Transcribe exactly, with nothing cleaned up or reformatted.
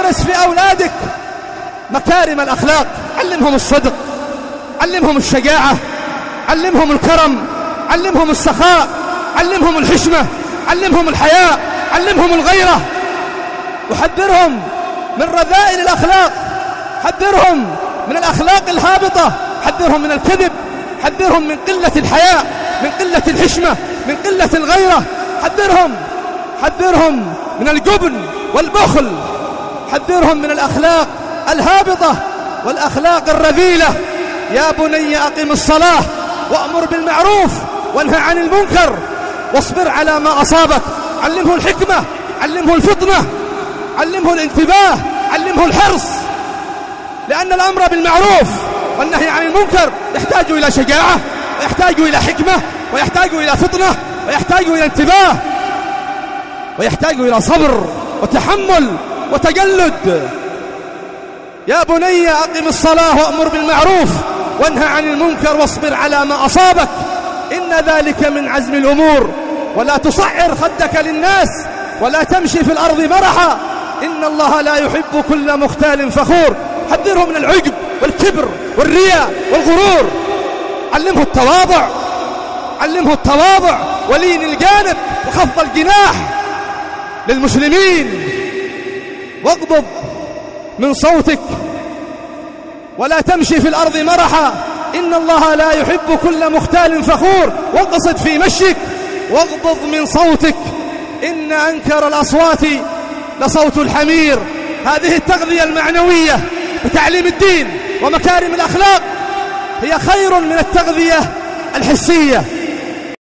غرس في أولادك مكارم الأخلاق، علمهم الصدق، علمهم الشجاعة، علمهم الكرم، علمهم السخاء، علمهم الحشمة، علمهم الحياء، علمهم الغيرة. وحذرهم من رذائل الأخلاق، حذرهم من الأخلاق الهابطة، حذرهم من الكذب، حذرهم من قلة الحياء، من قلة الحشمة، من قلة الغيرة، حذرهم حذرهم من الجبن والبخل، حذرهم من الأخلاق الهابطة والأخلاق الرذيلة. يا بني أقم الصلاة وأمر بالمعروف وانهى عن المنكر واصبر على ما أصابك. علمه الحكمة، علمه الفطنة، علمه الانتباه، علمه الحرص، لأن الأمر بالمعروف والنهي عن المنكر يحتاج إلى شجاعة، ويحتاج إلى حكمة، ويحتاج إلى فطنة، ويحتاج إلى انتباه، ويحتاج إلى صبر وتحمل وتجلد. يا بني أقم الصلاة وأمر بالمعروف وانهى عن المنكر واصبر على ما أصابك، إن ذلك من عزم الأمور. ولا تصعر خدك للناس ولا تمشي في الأرض مرحا، إن الله لا يحب كل مختال فخور. حذره من العجب والكبر والرياء والغرور، علمه التواضع، علمه التواضع ولين الجانب وخفض الجناح للمسلمين. واغضض من صوتك ولا تمشي في الأرض مرحا، إن الله لا يحب كل مختال فخور. واقصد في مشيك واغضض من صوتك، إن أنكر الأصوات لصوت الحمير. هذه التغذية المعنوية بتعليم الدين ومكارم الأخلاق هي خير من التغذية الحسية.